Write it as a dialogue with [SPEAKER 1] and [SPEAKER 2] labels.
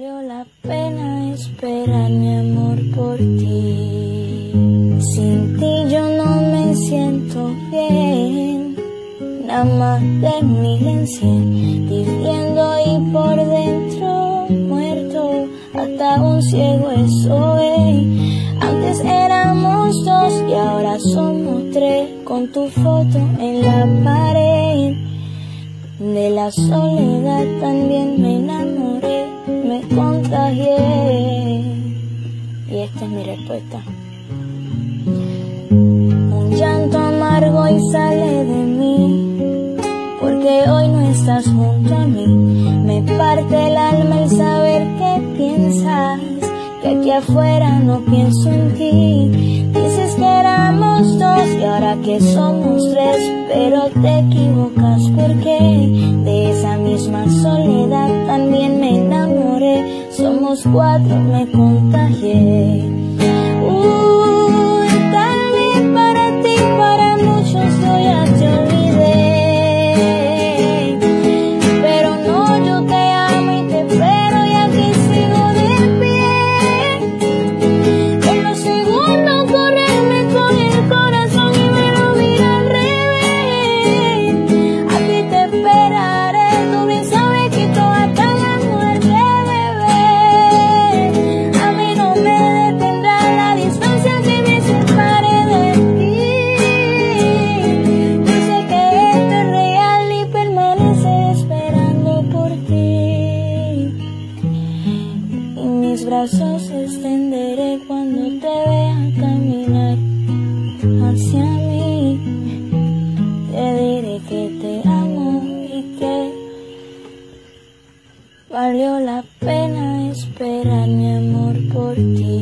[SPEAKER 1] Valió la pena esperar, mi amor, por ti. Sin ti yo no me siento bien. Nada más de 1000 en 100, viviendo y por dentro muerto. Hasta un ciego eso es. Antes éramos 2 y ahora somos 3. Con tu foto en la pared. De la soledad también me enamoré, me contagié. Y esta es mi respuesta. Un llanto amargo y sale de mí, porque hoy no estás junto a mí. Me parte el alma el saber que piensas, que aquí afuera no pienso en ti. Dices que éramos 2 y ahora que somos 3, pero te equivocas porque de esa misma soledad también me enamoré. Somos 4, me contagié. Tarde para ti, para muchos yo ya te olvidé, pero no, yo te amo y te espero y aquí sigo de pie. Con los segundos correrme con el corazón y me lo vi al revés. Aquí te esperaré, tú bien sabes que todo hasta la muerte, bebé. A mí no me detendrá la distancia que me separe de ti. Yo sé que esto es real y permanece esperando por ti. Y mis brazos extenderé cuando te vea caminar hacia mí. Te diré que te amo y que valió la pena esperar, mi amor, por ti.